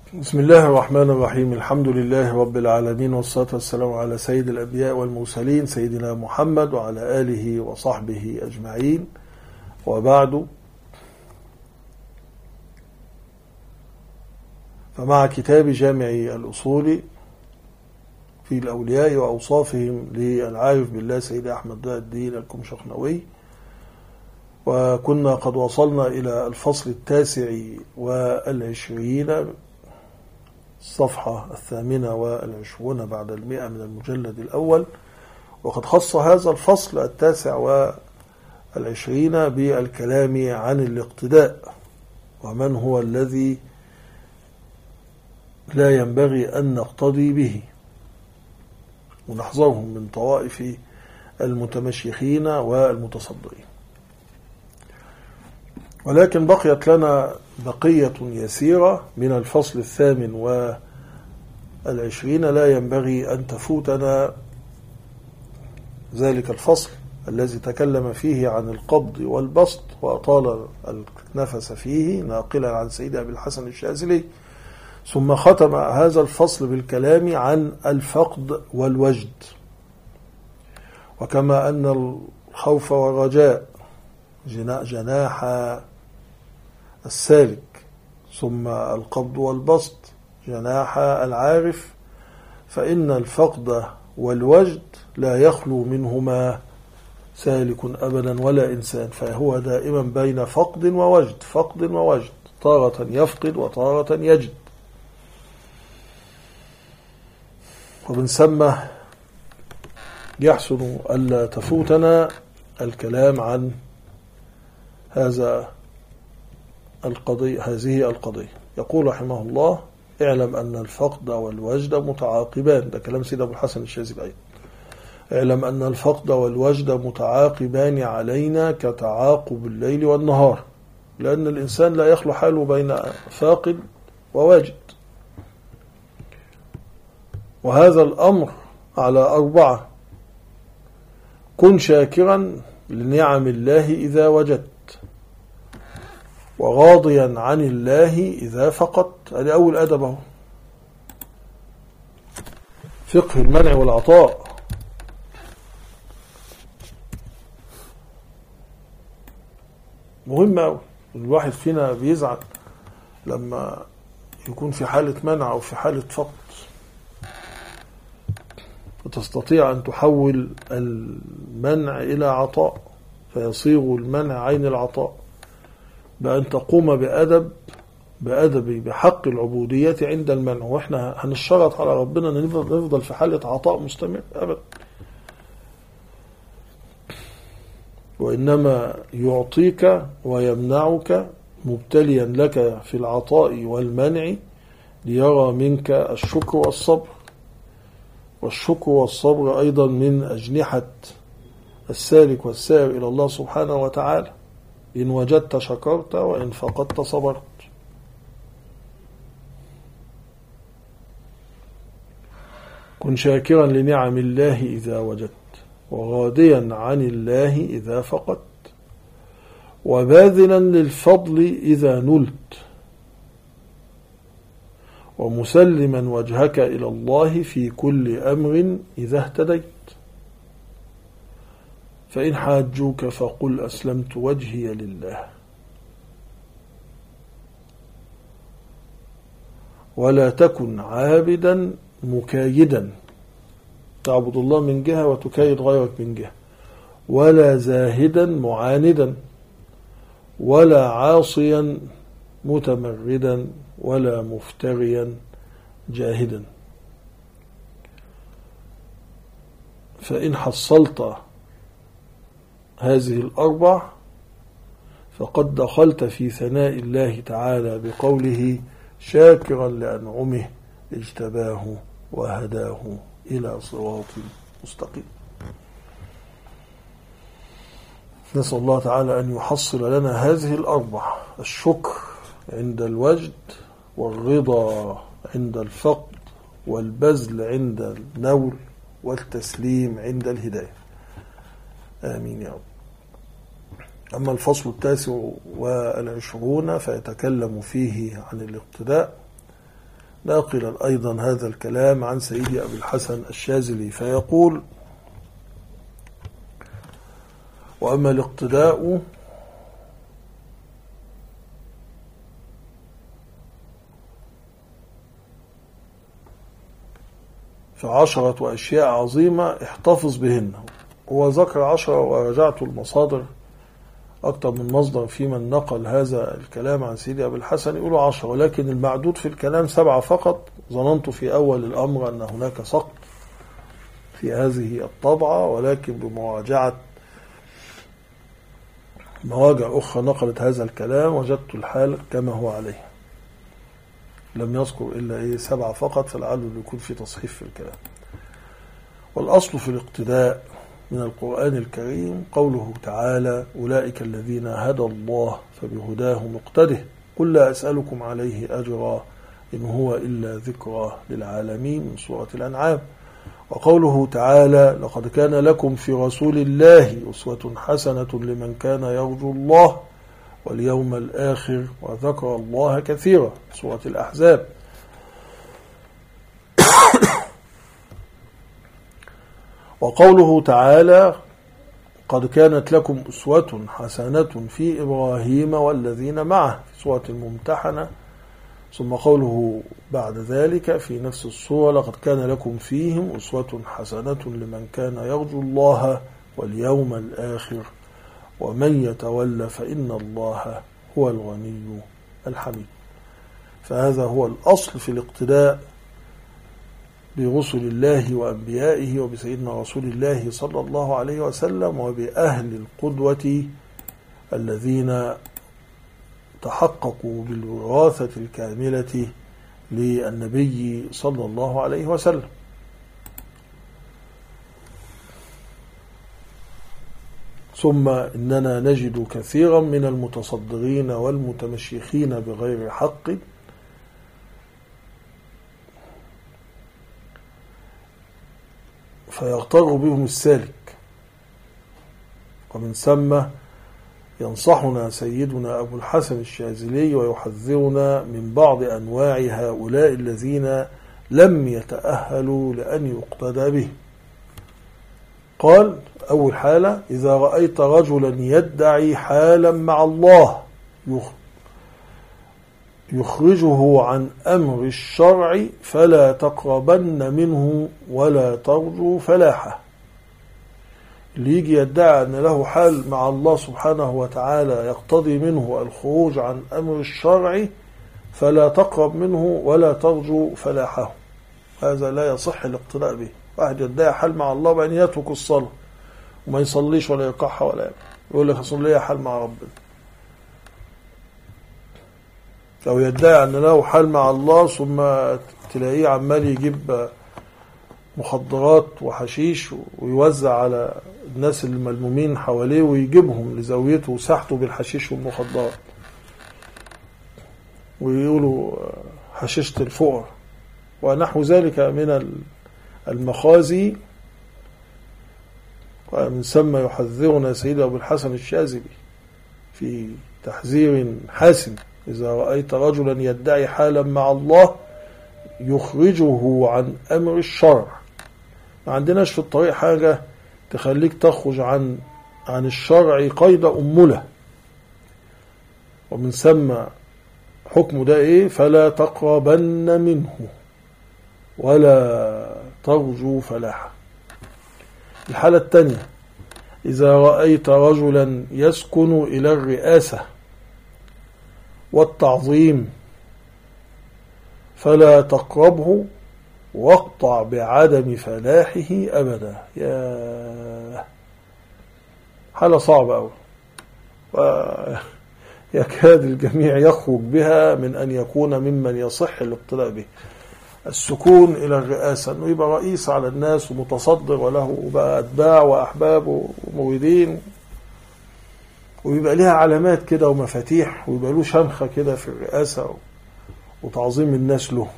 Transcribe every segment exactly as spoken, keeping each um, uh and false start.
بسم الله الرحمن الرحيم. الحمد لله رب العالمين، والصلاة والسلام على سيد الأنبياء والمرسلين سيدنا محمد وعلى آله وصحبه أجمعين، وبعد. فمع كتاب جامع الأصول في الأولياء وأوصافهم للعارف بالله سيد أحمد ضياء الدين الكمشخنوي، وكنا قد وصلنا إلى الفصل التاسع والعشرين، الصفحة الثامنة والعشرون بعد المئة من المجلد الأول. وقد خص هذا الفصل التاسع والعشرين بالكلام عن الاقتداء، ومن هو الذي لا ينبغي أن نقتدي به، ونحذرهم من طوائف المتمشيخين والمتصدرين. ولكن بقيت لنا بقية يسيرة من الفصل الثامن والعشرين لا ينبغي أن تفوتنا، ذلك الفصل الذي تكلم فيه عن القبض والبسط وأطال النفس فيه ناقلا عن سيد أبي الحسن الشاذلي، ثم ختم هذا الفصل بالكلام عن الفقد والوجد، وكما أن الخوف والرجاء جناح السالك، ثم القبض والبسط جناح العارف، فإن الفقد والوجد لا يخلو منهما سالك أبدا ولا إنسان، فهو دائما بين فقد ووجد، فقد ووجد، تارة يفقد وتارة يجد. ومن ثم يحسن ألا تفوتنا الكلام عن هذا القضية هذه القضية. يقول رحمه الله: اعلم أن الفقد والوجد متعاقبان. ده كلام سيد أبو الحسن الشاذلي أيضا. اعلم أن الفقد والوجد متعاقبان علينا كتعاقب الليل والنهار، لأن الإنسان لا يخلو حاله بين فاقد وواجد، وهذا الأمر على أربعة: كن شاكرا لنعم الله إذا وجدت، وراضيا عن الله إذا فقدت. هذا أول أدبه، فقه المنع والعطاء. مهم أوي. الواحد فينا بيزعل لما يكون في حالة منع أو في حالة فقد، فتستطيع أن تحول المنع إلى عطاء، فيصير المنع عين العطاء، بأن تقوم بأدب بأدب بحق العبودية عند المنع. وإحنا هنشرط على ربنا أن نفضل في حالة عطاء مستمر أبدا، وإنما يعطيك ويمنعك مبتليا لك في العطاء والمنع ليرى منك الشكر والصبر. والشكر والصبر أيضا من أجنحة السالك والسائر إلى الله سبحانه وتعالى. إن وجدت شكرت، وإن فقدت صبرت. كن شاكرا لنعم الله إذا وجدت، وراضيا عن الله إذا فقدت، وباذلا للفضل إذا نلت، ومسلما وجهك إلى الله في كل أمر إذا اهتديت. فإن حاجوك فقل أسلمت وجهي لله، ولا تكن عابدا مكايدا، تعبد الله من جهة وتكايد غيرك من جهة، ولا زاهدا معاندا، ولا عاصيا متمردا، ولا مفتريا جاهدا. فإن حصلت هذه الأربع فقد دخلت في ثناء الله تعالى بقوله: شاكرا لأنعمه اجتباه وهداه إلى صراط مستقيم. نسأل الله تعالى أن يحصل لنا هذه الأربع: الشكر عند الوجد، والرضا عند الفقد، والبذل عند النول، والتسليم عند الهداية. آمين يا رب. أما الفصل التاسع والعشرون فيتكلم فيه عن الاقتداء، ناقلا أيضا هذا الكلام عن سيدي أبي الحسن الشاذلي فيقول: وأما الاقتداء فعشرة أشياء عظيمة احتفظ بهن. هو ذكر عشرة ورجعت المصادر أكثر من مصدر في من نقل هذا الكلام عن سيدي أبي الحسن يقولوا عشرة، ولكن المعدود في الكلام سبعة فقط. ظننت في أول الأمر أن هناك سقط في هذه الطبعة، ولكن بمراجعة مواجع أخرى نقلت هذا الكلام وجدت الحال كما هو عليه، لم يذكر إلا إيه سبعة فقط، فلعله يكون في تصحيف في الكلام. والأصل في الاقتداء من القرآن الكريم قوله تعالى: أولئك الذين هدى الله فبهداه مقتده قل لا أسألكم عليه أجرا إن هو إلا ذكرى للعالمين من سورة الأنعام. وقوله تعالى: لقد كان لكم في رسول الله أسوة حسنة لمن كان يرجو الله واليوم الآخر وذكر الله كثيرا سورة الأحزاب. وقوله تعالى: قد كانت لكم أسوة حسنة في إبراهيم والذين معه في سورة الممتحنة. ثم قوله بعد ذلك في نفس السورة: لقد كان لكم فيهم أسوة حسنة لمن كان يرجو الله واليوم الآخر ومن يتولى فإن الله هو الغني الحميد. فهذا هو الأصل في الاقتداء برسل الله وأنبيائه وبسيدنا رسول الله صلى الله عليه وسلم وبأهل القدوة الذين تحققوا بالوراثة الكاملة للنبي صلى الله عليه وسلم. ثم إننا نجد كثيرا من المتصدرين والمتمشيخين بغير حق فيغتر بهم السالك، ومن ثم ينصحنا سيدنا أبو الحسن الشاذلي ويحذرنا من بعض أنواع هؤلاء الذين لم يتأهلوا لأن يقتدى به. قال: أول حالة: إذا رأيت رجلا يدعي حالا مع الله يخرجه عن أمر الشرع فلا تقربن منه ولا ترجو فلاحه. اللي يجي يدعي أن له حال مع الله سبحانه وتعالى يقتضي منه الخروج عن أمر الشرع فلا تقرب منه ولا ترجو فلاحه. هذا لا يصح الاقتداء به. واحد يدعي حال مع الله بأن يترك الصلاة وما يصليش ولا يقحها ولا يعمل، يقول لك أصلي حال مع ربنا. أو يدعي أن له حال مع الله ثم تلاقيه عمال يجيب مخدرات وحشيش ويوزع على الناس الملمومين حواليه ويجيبهم لزاويته وساحته بالحشيش والمخدرات، ويقولوا حشيشة الفقر ونحو ذلك من المخازي. ومن ثم يحذرنا سيد أبو الحسن الشاذلي في تحذير حاسم: إذا رأيت رجلا يدعي حالا مع الله يخرجه عن أمر الشرع. ما عندناش في الطريق حاجة تخليك تخرج عن عن الشرع قيد أمله. ومن ثم حكم ده إيه؟ فلا تقربن منه ولا ترجو فلاحه. الحالة الثانية: إذا رأيت رجلا يسكن إلى الرئاسة والتعظيم فلا تقربه واقطع بعدم فلاحه أبدا. يا حالة صعبة أوي، ويكاد الجميع يخرج بها من أن يكون ممن يصح الاقتداء به. السكون إلى الرئاسة، أنه يبقى رئيس على الناس ومتصدر وله بقى أتباع وأحباب ومريدين، ويبقى لها علامات كده ومفاتيح، ويبقى له شمخة كده في الرئاسة وتعظيم الناس له.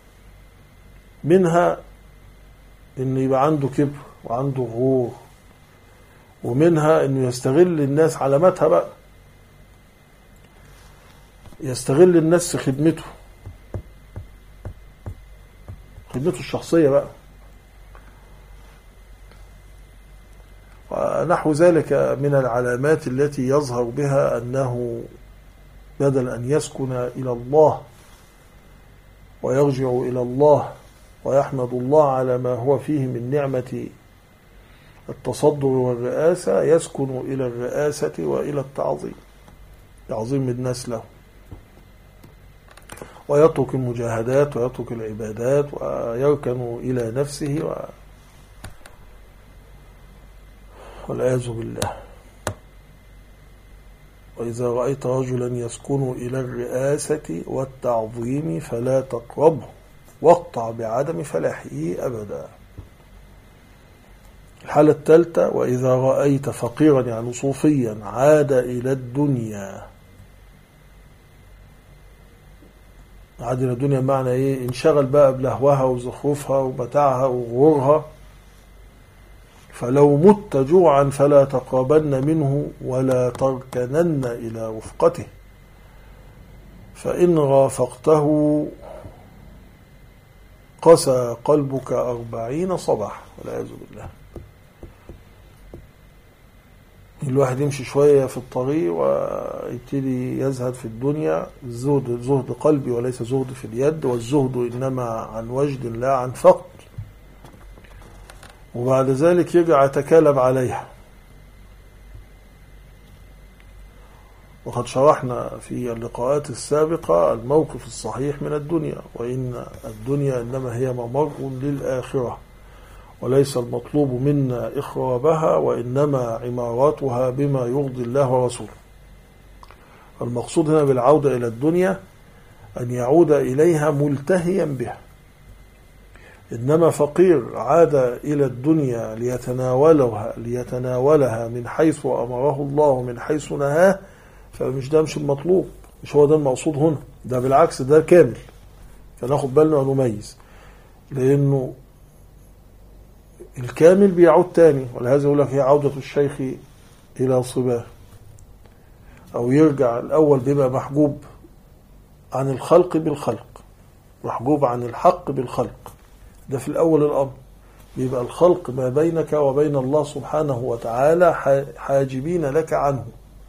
منها إنه يبقى عنده كبر وعنده غرور، ومنها إنه يستغل الناس علاماتها بقى، يستغل الناس في خدمته، خدمته الشخصية بقى. ونحو ذلك من العلامات التي يظهر بها أنه بدل أن يسكن إلى الله ويرجع إلى الله ويحمد الله على ما هو فيه من نعمة التصدر والرئاسة، يسكن إلى الرئاسة وإلى التعظيم، تعظيم الناس له، ويترك المجاهدات ويترك العبادات ويركن إلى نفسه و... والعياذ بالله. وإذا رأيت رجلا يسكن إلى الرئاسة والتعظيم فلا تقربه واقطع بعدم فلاحه أبدا. الحالة الثالثة: وإذا رأيت فقيرا يعني صوفيا عاد إلى الدنيا. عاد إلى الدنيا معنى إيه؟ انشغل بقى بلهوها وزخرفها ومتاعها وغرورها. فلو مت جوعا فلا تقربن منه ولا تركنن إلى رفقته، فإن رافقته قسى قلبك أربعين صباح، والعياذ بالله. الواحد يمشي شوية في الطريق ويبتدي يزهد في الدنيا، الزهد زهد قلبي وليس زهد في اليد، والزهد إنما عن وجد لا عن فقد، وبعد ذلك يرجع يتكالب عليها. وقد شرحنا في اللقاءات السابقة الموقف الصحيح من الدنيا، وإن الدنيا إنما هي ممر للآخرة، وليس المطلوب منا إخرابها، وإنما عماراتها بما يرضي الله ورسوله. المقصود هنا بالعودة إلى الدنيا أن يعود إليها ملتهيا بها. إنما فقير عاد إلى الدنيا ليتناولها ليتناولها من حيث أمره الله ومن حيث نهاه، فمش ده مش المطلوب، مش هو ده المقصود هنا، ده بالعكس ده كامل. فناخد بالنا ونميز، لأنه الكامل بيعود تاني، ولهذا يقول لك هي عودة الشيخ إلى صباه، أو يرجع الأول بيبقى محجوب عن الخلق بالخلق، محجوب عن الحق بالخلق. ده في الأول الأمر بيبقى الخلق ما بينك وبين الله سبحانه وتعالى حاجبين لك عنه،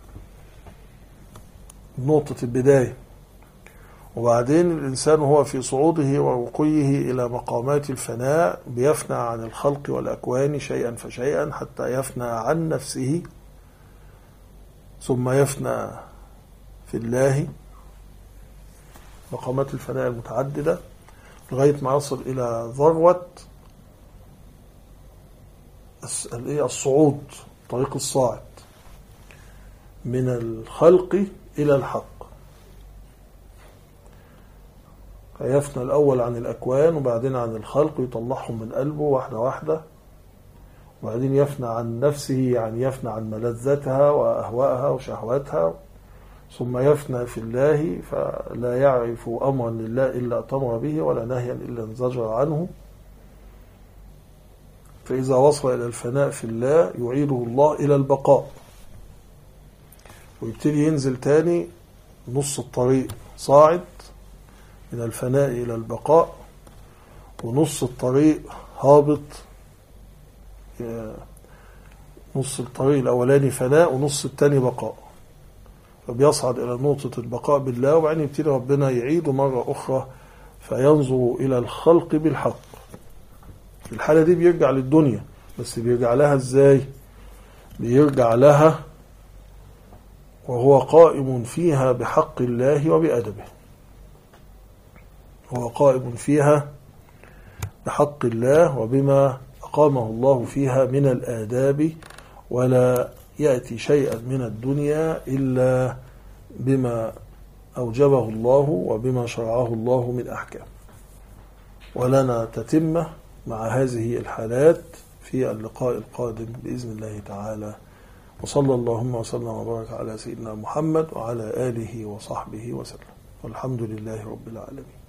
نقطة البداية. وبعدين الإنسان هو في صعوده ورقيه إلى مقامات الفناء بيفنى عن الخلق والأكوان شيئا فشيئا حتى يفنى عن نفسه، ثم يفنى في الله، مقامات الفناء المتعددة، لغاية ما يصل إلى ذروة الصعود، طريق الصاعد من الخلق إلى الحق. فيفنى الأول عن الأكوان وبعدين عن الخلق، يطلعهم من قلبه واحدة واحدة، وبعدين يفنى عن نفسه، يعني يفنى عن ملذتها وأهوائها وشهواتها، ثم يفنى في الله، فلا يعرف أمرا لله إلا أتمر به، ولا نهيا إلا انزجر عنه. فإذا وصل إلى الفناء في الله يعيده الله إلى البقاء، ويبتدي ينزل تاني نص الطريق صاعد من الفناء إلى البقاء، ونص الطريق هابط، نص الطريق الأولاني فناء ونص التاني بقاء، فبيصعد إلى نقطة البقاء بالله، وبعدين يبتدي ربنا يعيده مرة أخرى فينظر إلى الخلق بالحق. في الحالة دي بيرجع للدنيا، بس بيرجع لها إزاي؟ بيرجع لها وهو قائم فيها بحق الله وبأدبه، هو قائم فيها بحق الله وبما أقامه الله فيها من الآداب، ولا يأتي شيئا من الدنيا إلا بما أوجبه الله وبما شرعه الله من أحكام. ولنا تتمة مع هذه الحالات في اللقاء القادم بإذن الله تعالى. وصلى اللهم وسلم وبارك على سيدنا محمد وعلى آله وصحبه وسلم، والحمد لله رب العالمين.